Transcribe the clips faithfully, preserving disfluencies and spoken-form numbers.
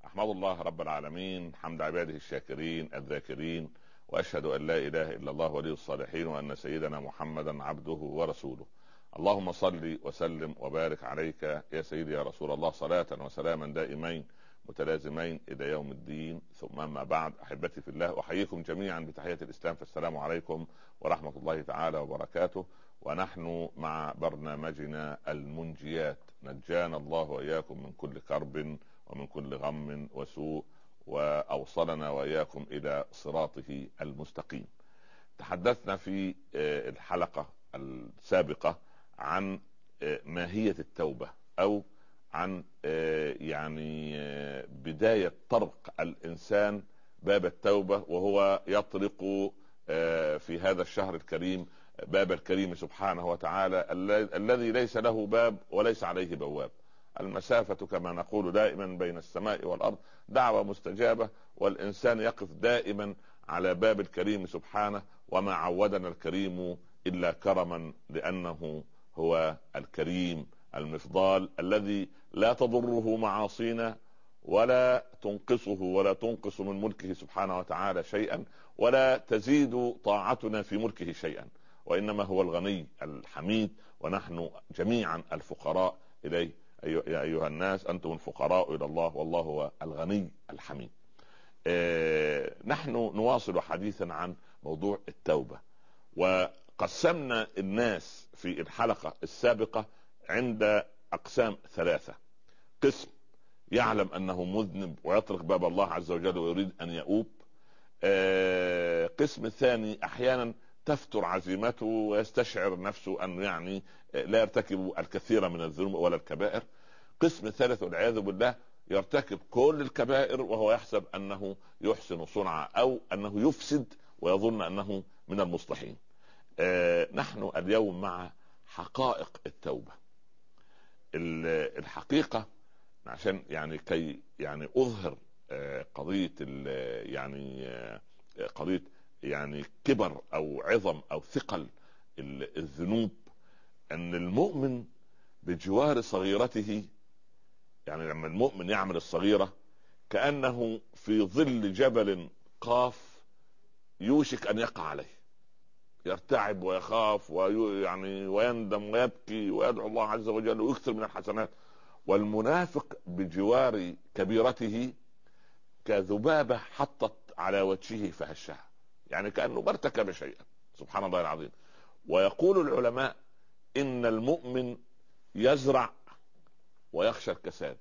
أحمد الله رب العالمين حمد عباده الشاكرين الذاكرين، وأشهد أن لا إله إلا الله ولي الصالحين، وأن سيدنا محمدا عبده ورسوله. اللهم صل وسلم وبارك عليك يا سيدي يا رسول الله، صلاة وسلاما دائمين متلازمين إلى يوم الدين. ثم ما بعد، أحبتي في الله، أحييكم جميعا بتحية الإسلام، فالسلام عليكم ورحمة الله تعالى وبركاته. ونحن مع برنامجنا المنجيات، نجانا الله وإياكم من كل كرب ومن كل غم وسوء، وأوصلنا وإياكم إلى صراطه المستقيم. تحدثنا في الحلقة السابقة عن ماهية التوبة، أو عن يعني بداية طرق الإنسان باب التوبة، وهو يطرق في هذا الشهر الكريم باب الكريم سبحانه وتعالى الذي ليس له باب وليس عليه بواب. المسافة كما نقول دائما بين السماء والأرض دعوة مستجابة، والإنسان يقف دائما على باب الكريم سبحانه. وما عودنا الكريم إلا كرما، لأنه هو الكريم المفضال الذي لا تضره معاصينا ولا تنقصه ولا تنقص من ملكه سبحانه وتعالى شيئا، ولا تزيد طاعتنا في ملكه شيئا، وإنما هو الغني الحميد، ونحن جميعا الفقراء إليه. يا أيها الناس أنتم الفقراء إلى الله والله هو الغني الحميد. آه نحن نواصل حديثا عن موضوع التوبة، وقسمنا الناس في الحلقة السابقة عند أقسام ثلاثة. قسم يعلم أنه مذنب ويطرق باب الله عز وجل ويريد أن يؤوب. آه قسم ثاني أحيانا تفتر عزيمته ويستشعر نفسه أن يعني لا يرتكب الكثير من الذنوب ولا الكبائر. قسم ثالث والعياذ بالله يرتكب كل الكبائر وهو يحسب أنه يحسن صنعا، أو أنه يفسد ويظن أنه من المصلحين. آه نحن اليوم مع حقائق التوبة. الحقيقة عشان يعني كي يعني أظهر آه قضية يعني آه قضية يعني كبر او عظم او ثقل الذنوب، ان المؤمن بجوار صغيرته، يعني لما المؤمن يعمل الصغيرة كأنه في ظل جبل قاف يوشك ان يقع عليه، يرتعب ويخاف ويعني ويندم ويبكي ويدعو الله عز وجل ويكثر من الحسنات. والمنافق بجوار كبيرته كذبابة حطت على وجهه فهشها، يعني كأنه ما ارتكب شيئا، سبحان الله العظيم. ويقول العلماء إن المؤمن يزرع ويخشى الكساد،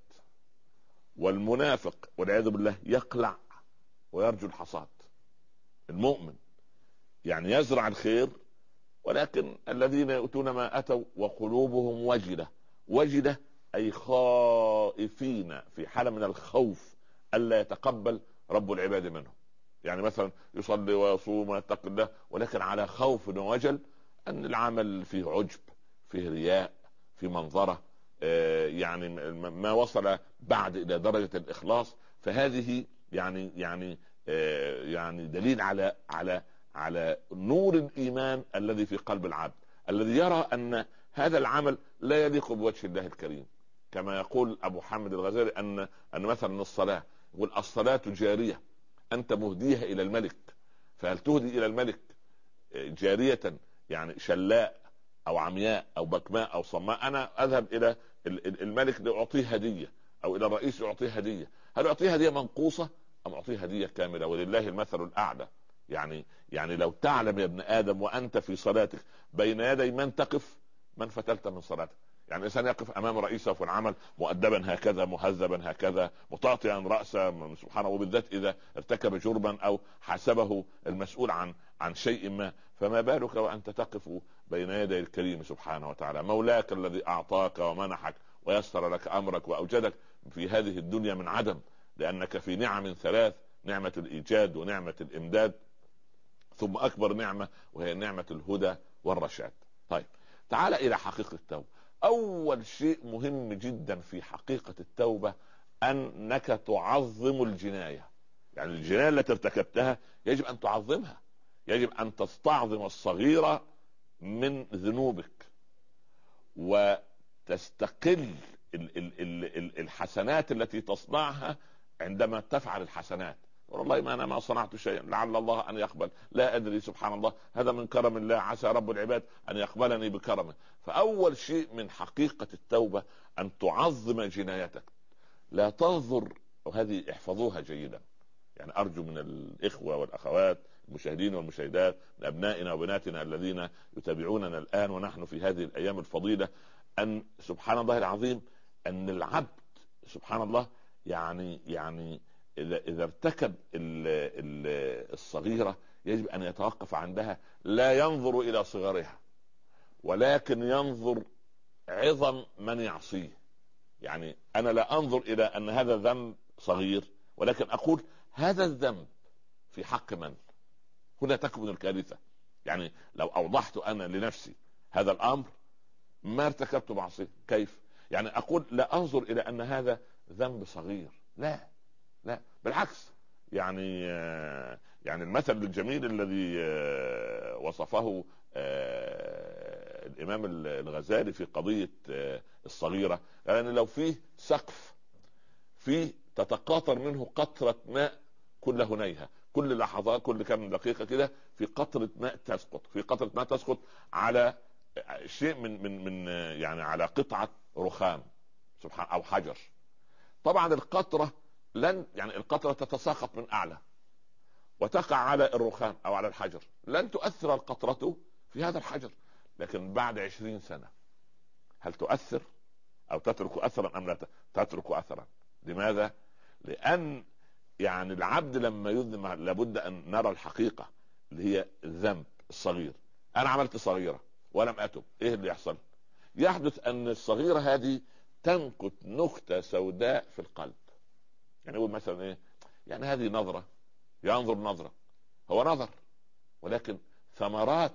والمنافق والعياذ بالله يقلع ويرجو الحصاد. المؤمن يعني يزرع الخير، ولكن الذين يؤتون ما أتوا وقلوبهم وجلة. وجلة أي خائفين، في حالة من الخوف ألا يتقبل رب العباد منهم. يعني مثلا يصلي ويصوم ويتقي الله، ولكن على خوف ووجل ان العمل فيه عجب، فيه رياء، فيه منظرة، آه يعني ما وصل بعد الى درجة الاخلاص. فهذه يعني يعني آه يعني دليل على على على نور الايمان الذي في قلب العبد، الذي يرى ان هذا العمل لا يليق بوجه الله الكريم. كما يقول ابو حامد الغزالي ان ان مثلا الصلاة، يقول الصلاة جارية، أنت مهديها إلى الملك، فهل تهدي إلى الملك جارية يعني شلاء أو عمياء أو بكماء أو صماء؟ أنا أذهب إلى الملك لأعطيه هدية، أو إلى الرئيس لأعطيه هدية، هل أعطيه هدية منقوصة أم أعطيه هدية كاملة؟ ولله المثل الأعلى. يعني يعني لو تعلم يا ابن آدم وأنت في صلاتك بين يدي من تقف، من فتلت من صلاتك. يعني الانسان يقف امام رئيسه في العمل مؤدبا هكذا، مهذبا هكذا، مطاطئا راسه سبحانه، وبالذات اذا ارتكب جرما او حاسبه المسؤول عن عن شيء ما، فما بالك وانت تقف بين يدي الكريم سبحانه وتعالى، مولاك الذي اعطاك ومنحك ويسر لك امرك واوجدك في هذه الدنيا من عدم، لانك في نعم ثلاث: نعمه الايجاد ونعمه الامداد، ثم اكبر نعمه وهي نعمه الهدى والرشاد. طيب تعال الى حقيقه التوبه. اول شيء مهم جدا في حقيقة التوبة انك تعظم الجناية. يعني الجناية التي ارتكبتها يجب ان تعظمها، يجب ان تستعظم الصغيرة من ذنوبك، وتستقل ال ال ال ال الحسنات التي تصنعها عندما تفعل الحسنات، والله ما انا ما صنعت شيئا، لعل الله ان يقبل، لا ادري، سبحان الله، هذا من كرم الله، عسى رب العباد ان يقبلني بكرمه. فاول شيء من حقيقة التوبة ان تعظم جنايتك، لا تنظر، وهذه احفظوها جيدا. يعني ارجو من الاخوة والاخوات المشاهدين والمشاهدات، من ابنائنا وبناتنا الذين يتابعوننا الان ونحن في هذه الايام الفضيلة، ان سبحان الله العظيم ان العبد سبحان الله يعني يعني اذا اذا ارتكب ال ال الصغيرة يجب ان يتوقف عندها، لا ينظر الى صغرها ولكن ينظر عظم من يعصيه. يعني انا لا انظر الى ان هذا ذنب صغير، ولكن اقول هذا الذنب في حق من؟ هنا تكمن الكارثة. يعني لو اوضحت انا لنفسي هذا الامر ما ارتكبت معصية. كيف؟ يعني اقول لا انظر الى ان هذا ذنب صغير، لا لا بالعكس. يعني يعني المثل الجميل الذي وصفه الامام الغزالي في قضية الصغيرة، يعني لو فيه سقف فيه تتقاطر منه قطرة ماء كل هنيهة، كل لحظات، كل كم دقيقة كده في قطرة ماء تسقط، في قطرة ماء تسقط على شيء من من من يعني على قطعة رخام سبحان او حجر. طبعا القطرة لن يعني القطرة تتساقط من اعلى وتقع على الرخام او على الحجر، لن تؤثر القطرة في هذا الحجر. لكن بعد عشرين سنة هل تؤثر او تترك اثرا ام لا تترك اثرا؟ لماذا؟ لان يعني العبد لما يذنب لابد ان نرى الحقيقة اللي هي الذنب الصغير. انا عملت صغيرة ولم اتب، ايه اللي يحصل؟ يحدث ان الصغيرة هذه تنكت نكتة سوداء في القلب. يعني يقول مثلا ايه؟ يعني هذه نظرة، ينظر نظرة، هو نظر، ولكن ثمرات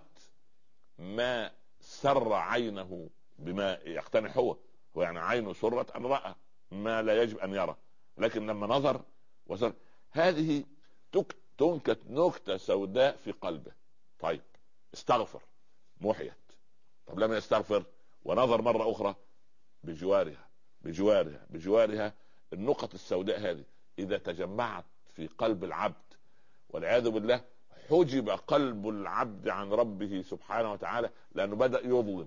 ما سر عينه بما يقتنع هو هو يعني عينه سرت ان رأى ما لا يجب ان يرى، لكن لما نظر وسر هذه تنكت نكتة سوداء في قلبه. طيب استغفر، محيت. طب لم يستغفر ونظر مرة اخرى، بجوارها بجوارها بجوارها النقط السوداء هذه اذا تجمعت في قلب العبد والعياذ بالله حجب قلب العبد عن ربه سبحانه وتعالى، لانه بدأ يظلم.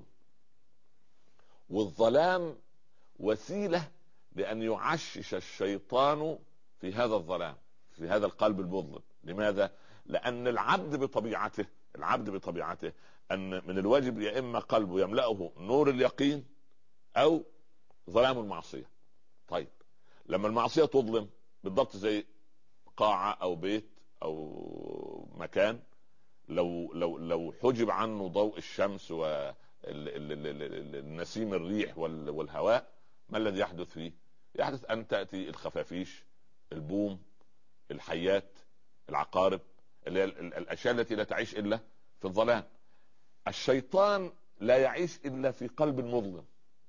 والظلام وسيلة لان يعشش الشيطان في هذا الظلام، في هذا القلب المظلم. لماذا؟ لان العبد بطبيعته العبد بطبيعته ان من الواجب يا اما قلبه يملأه نور اليقين او ظلام المعصية. طيب لما المعصية تظلم بالضبط زي قاعة او بيت او مكان، لو لو لو حجب عنه ضوء الشمس والنسيم الريح والهواء، ما الذي يحدث فيه؟ يحدث ان تأتي الخفافيش، البوم، الحيات، العقارب، اللي هي الاشياء التي لا تعيش الا في الظلام. الشيطان لا يعيش الا في قلب مظلم،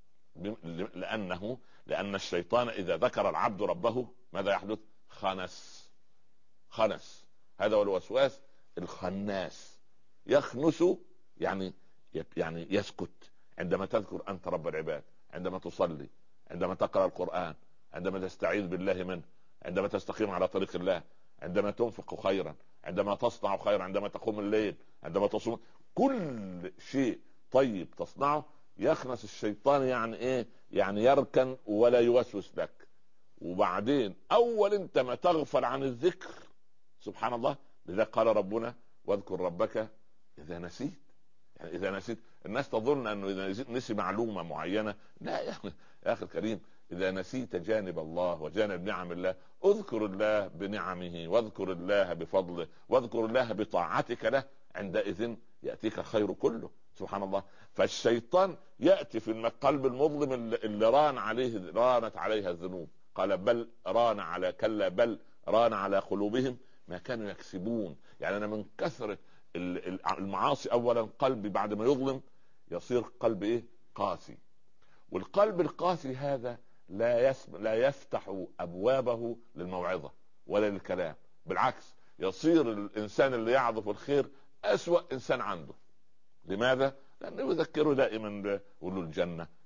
لانه لان الشيطان اذا ذكر العبد ربه ماذا يحدث؟ خنس خنس هذا هو الوسواس الخناس. يخنس يعني يعني يسكت. عندما تذكر انت رب العباد، عندما تصلي، عندما تقرأ القرآن، عندما تستعيذ بالله منه، عندما تستقيم على طريق الله، عندما تنفق خيرا، عندما تصنع خيرا، عندما تقوم الليل، عندما تصوم، كل شيء طيب تصنعه يخنس الشيطان. يعني ايه؟ يعني يركن ولا يوسوس لك. وبعدين اول انت ما تغفل عن الذكر سبحان الله، لذا قال ربنا واذكر ربك اذا نسيت. يعني اذا نسيت، الناس تظن انه اذا نسي معلومة معينة، لا يا اخي يا اخي الكريم، اذا نسيت جانب الله وجانب نعم الله، اذكر الله بنعمه واذكر الله بفضله واذكر الله بطاعتك له، عندئذ يأتيك الخير كله سبحان الله. فالشيطان يأتي في القلب المظلم اللي ران عليه رانت عليها الذنوب، قال بل ران على كلا بل ران على قلوبهم ما كانوا يكسبون. يعني انا من كثرة المعاصي اولا قلبي بعد ما يظلم يصير قلب ايه؟ قاسي. والقلب القاسي هذا لا يسم... لا يفتح ابوابه للموعظة ولا للكلام، بالعكس يصير الانسان اللي يعظف الخير اسوأ انسان عنده. لماذا؟ لانه يذكره دائما يقول له الجنة،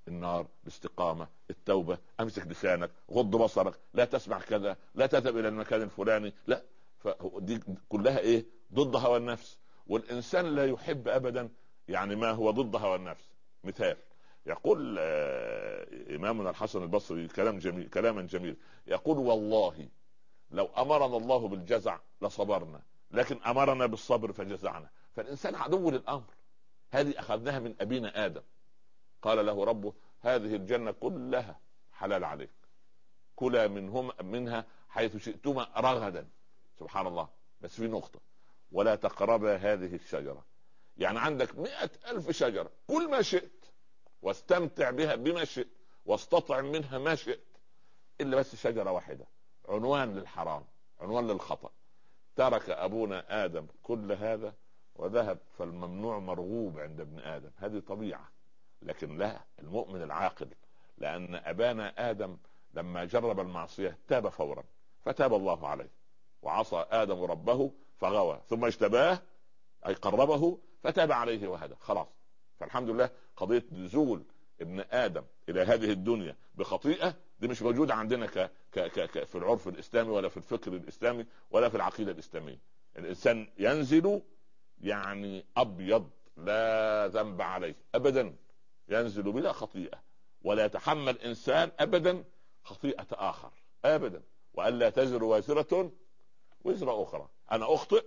النار، الاستقامة، التوبة، امسك لسانك، غض بصرك، لا تسمع كذا، لا تذهب الى المكان الفلاني، لا. فدي كلها ايه؟ ضد هوى النفس. والانسان لا يحب ابدا يعني ما هو ضد هوى النفس. مثال، يقول آه امامنا الحسن البصري كلام جميل، كلاما جميل، يقول: والله لو امرنا الله بالجزع لصبرنا، لكن امرنا بالصبر فجزعنا. فالانسان عدو للامر. هذه اخذناها من ابينا ادم، قال له ربه: هذه الجنة كلها حلال عليك، كلا منهم منها حيث شئتما رغدا. سبحان الله. بس في نقطة: ولا تقربا هذه الشجرة. يعني عندك مئة ألف شجرة، كل ما شئت واستمتع بها بما شئت واستطعم منها ما شئت، إلا بس شجرة واحدة عنوان للحرام، عنوان للخطأ. ترك أبونا آدم كل هذا وذهب، فالممنوع مرغوب عند ابن آدم. هذه طبيعة. لكن لا، المؤمن العاقل، لأن أبانا آدم لما جرب المعصية تاب فورا، فتاب الله عليه. وعصى آدم ربه فغوى، ثم اجتباه أي قربه فتاب عليه وهدى. خلاص. فالحمد لله، قضية نزول ابن آدم إلى هذه الدنيا بخطيئة دي مش موجودة عندنا ك... ك... ك... في العرف الإسلامي، ولا في الفكر الإسلامي، ولا في العقيدة الإسلامية. الإنسان ينزل يعني أبيض لا ذنب عليه أبدا، ينزل بلا خطيئة، ولا يتحمل إنسان أبدا خطيئة آخر أبدا. وألا تزر وازرة وزر أخرى. أنا أخطئ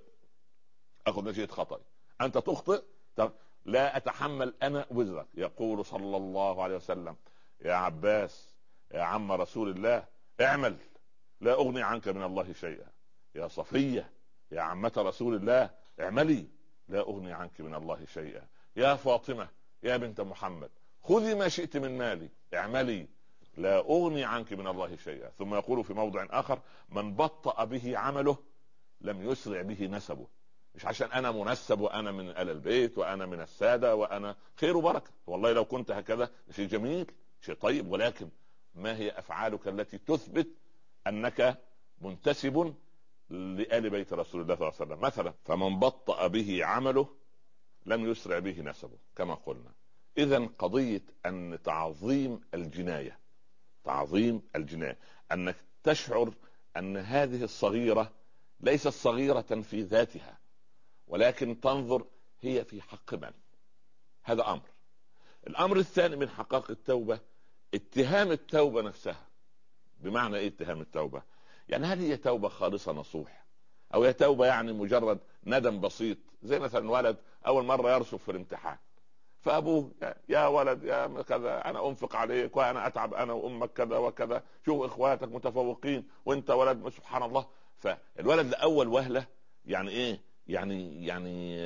أخذ نتيجة خطأي، أنت تخطئ لا أتحمل أنا وزرك. يقول صلى الله عليه وسلم: يا عباس يا عم رسول الله اعمل لا أغني عنك من الله شيئا. يا صفية يا عمة رسول الله اعملي لا أغني عنك من الله شيئا. يا فاطمة يا بنت محمد خذي ما شئت من مالي اعملي لا أغني عنك من الله شيئا. ثم يقول في موضع آخر: من بطأ به عمله لم يسرع به نسبه. مش عشان أنا منسب وأنا من آل البيت وأنا من السادة وأنا خير وبركة، والله لو كنت هكذا شيء جميل شيء طيب، ولكن ما هي أفعالك التي تثبت أنك منتسب لآل بيت رسول الله صلى الله عليه وسلم؟ مثلا: فمن بطأ به عمله لم يسرع به نسبه، كما قلنا. إذن قضية أن تعظيم الجناية، تعظيم الجناية، أنك تشعر أن هذه الصغيرة ليست صغيرة في ذاتها، ولكن تنظر هي في حق من. هذا أمر. الأمر الثاني من حقائق التوبة اتهام التوبة نفسها. بمعنى إيه اتهام التوبة؟ يعني هل هي توبة خالصة نصوح، أو هي توبة يعني مجرد ندم بسيط؟ زي مثلا ولد أول مرة يرسب في الامتحان، فأبوه: يا ولد يا كذا أنا أنفق عليك وأنا أتعب أنا وأمك كذا وكذا، شوف إخواتك متفوقين وأنت ولد سبحان الله. فالولد لأول وهلة يعني إيه؟ يعني يعني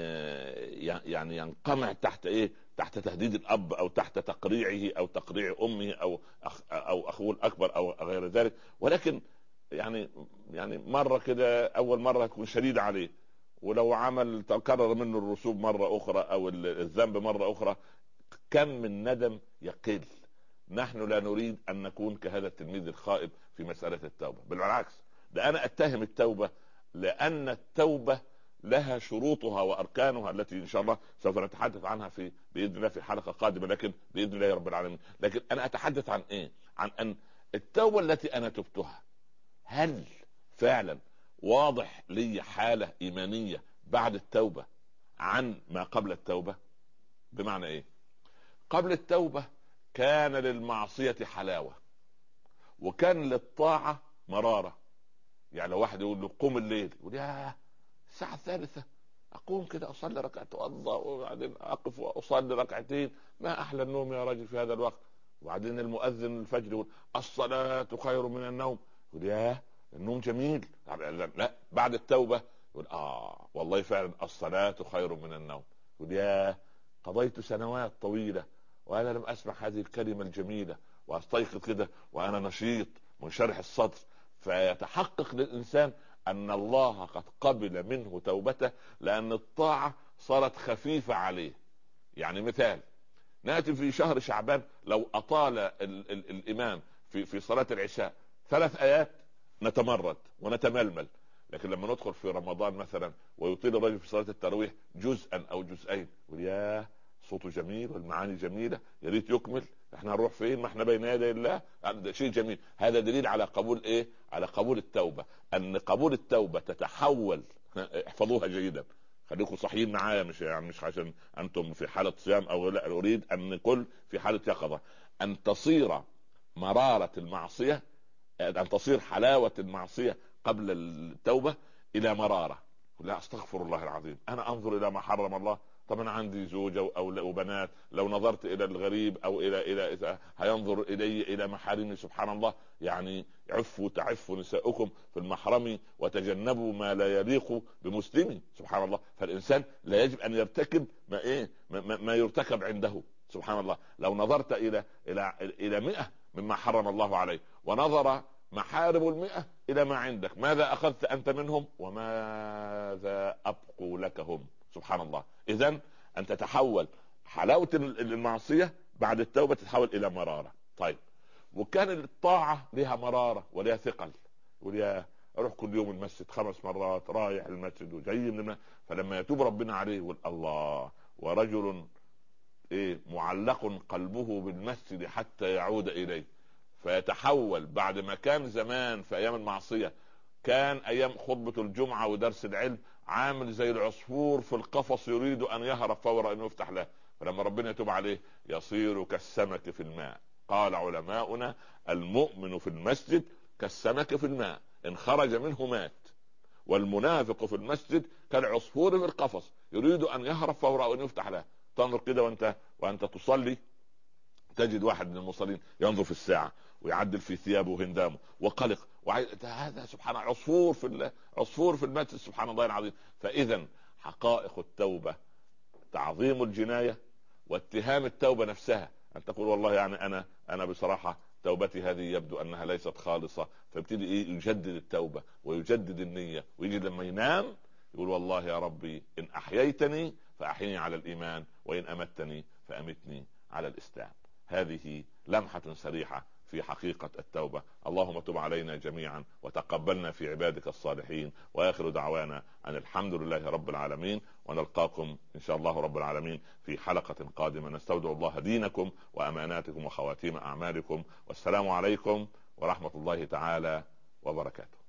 يعني ينقمع تحت إيه؟ تحت تهديد الأب، أو تحت تقريعه، أو تقريع أمه، أو أخ أو أخوه الأكبر، أو غير ذلك. ولكن يعني يعني مرة كده أول مرة يكون شديد عليه، ولو عمل تكرر منه الرسوب مرة أخرى أو الذنب مرة أخرى، كم من ندم يقل. نحن لا نريد أن نكون كهذا التلميذ الخائب في مسألة التوبة، بالعكس، ده أنا أتهم التوبة، لأن التوبة لها شروطها وأركانها التي إن شاء الله سوف نتحدث عنها في بإذن الله في حلقة قادمة، لكن بإذن الله رب العالمين. لكن أنا أتحدث عن إيه؟ عن أن التوبة التي أنا تبتها، هل فعلا واضح لي حالة إيمانية بعد التوبة عن ما قبل التوبة؟ بمعنى إيه؟ قبل التوبة كان للمعصية حلاوة، وكان للطاعة مرارة. يعني لو واحد يقول له قوم الليل، يقول: يا الساعة الثالثة أقوم كده أصلي ركعة أتوضأ وبعدين أقف وأصلي ركعتين، ما أحلى النوم يا رجل في هذا الوقت. وبعدين المؤذن الفجر يقول: الصلاة خير من النوم، يقول: يا النوم جميل. لا، بعد التوبة يقول: آه والله فعلا الصلاة خير من النوم. يقول: يا قضيت سنوات طويلة وأنا لم أسمع هذه الكلمة الجميلة، وأستيقظ كده وأنا نشيط منشرح الصدر. فيتحقق للإنسان أن الله قد قبل منه توبته، لأن الطاعة صارت خفيفة عليه. يعني مثال: نأتي في شهر شعبان، لو أطال ال ال الإمام في, في صلاة العشاء ثلاث آيات نتمرد ونتململ. لكن لما ندخل في رمضان مثلا ويطيل الرجل في صلاة التراويح جزءا أو جزئين، يقول: يا صوته جميل والمعاني جميلة، يريد يكمل احنا هنروح فين؟ ما احنا بين يدي الله. ده شيء جميل. هذا دليل على قبول ايه؟ على قبول التوبه. ان قبول التوبه تتحول، احفظوها جيدا، خليكم صحيين معايا، مش يعني مش عشان انتم في حاله صيام او لا، اريد ان كل في حاله يقظه ان تصير مراره المعصيه، ان تصير حلاوه المعصيه قبل التوبه الى مراره. لا استغفر الله العظيم، انا انظر الى ما حرم الله. طب انا عندي زوجه او وبنات، لو نظرت الى الغريب او الى الى, إلى هينظر الي الى محارمي، سبحان الله. يعني عفوا تعفوا نساؤكم في المحرم وتجنبوا ما لا يليق بمسلم، سبحان الله. فالانسان لا يجب ان يرتكب ما ايه ما, ما يرتكب عنده، سبحان الله. لو نظرت الى الى الى مئة مما حرم الله عليه، ونظر محارم المئة إلى ما عندك، ماذا أخذت أنت منهم وماذا أبقوا لك هم؟ سبحان الله. إذن أن تتحول حلاوة المعصية بعد التوبة تتحول إلى مرارة. طيب، وكان الطاعة لها مرارة ولها ثقل، ولها أروح كل يوم المسجد خمس مرات، رايح المسجد وجاي من، فلما يتوب ربنا عليه يقول الله، ورجل إيه معلق قلبه بالمسجد حتى يعود إليه. فيتحول بعد ما كان زمان في ايام المعصيه كان ايام خطبه الجمعه ودرس العلم عامل زي العصفور في القفص يريد ان يهرب فور انه يفتح له، فلما ربنا يتوب عليه يصير كالسمك في الماء. قال علماؤنا المؤمن في المسجد كالسمك في الماء، ان خرج منه مات. والمنافق في المسجد كالعصفور في القفص يريد ان يهرب فور انه يفتح له. تنظر كده وانت وانت تصلي، تجد واحد من المصلين ينظر في الساعة ويعدل في ثيابه وهندامه وقلق وعي... هذا سبحان الله عصفور في ال... عصفور في المسجد، سبحان الله العظيم. فإذا حقائق التوبة تعظيم الجناية واتهام التوبة نفسها، أن تقول والله يعني أنا أنا بصراحة توبتي هذه يبدو أنها ليست خالصة، فابتدي إيه يجدد التوبة ويجدد النية، ويجي لما ينام يقول والله يا ربي إن أحييتني فأحيني على الإيمان، وإن أمتني فأمتني على الإسلام. هذه لمحة سريعة في حقيقة التوبة. اللهم تب علينا جميعا وتقبلنا في عبادك الصالحين، وآخر دعوانا أن الحمد لله رب العالمين، ونلقاكم إن شاء الله رب العالمين في حلقة قادمة. نستودع الله دينكم وأماناتكم وخواتيم أعمالكم، والسلام عليكم ورحمة الله تعالى وبركاته.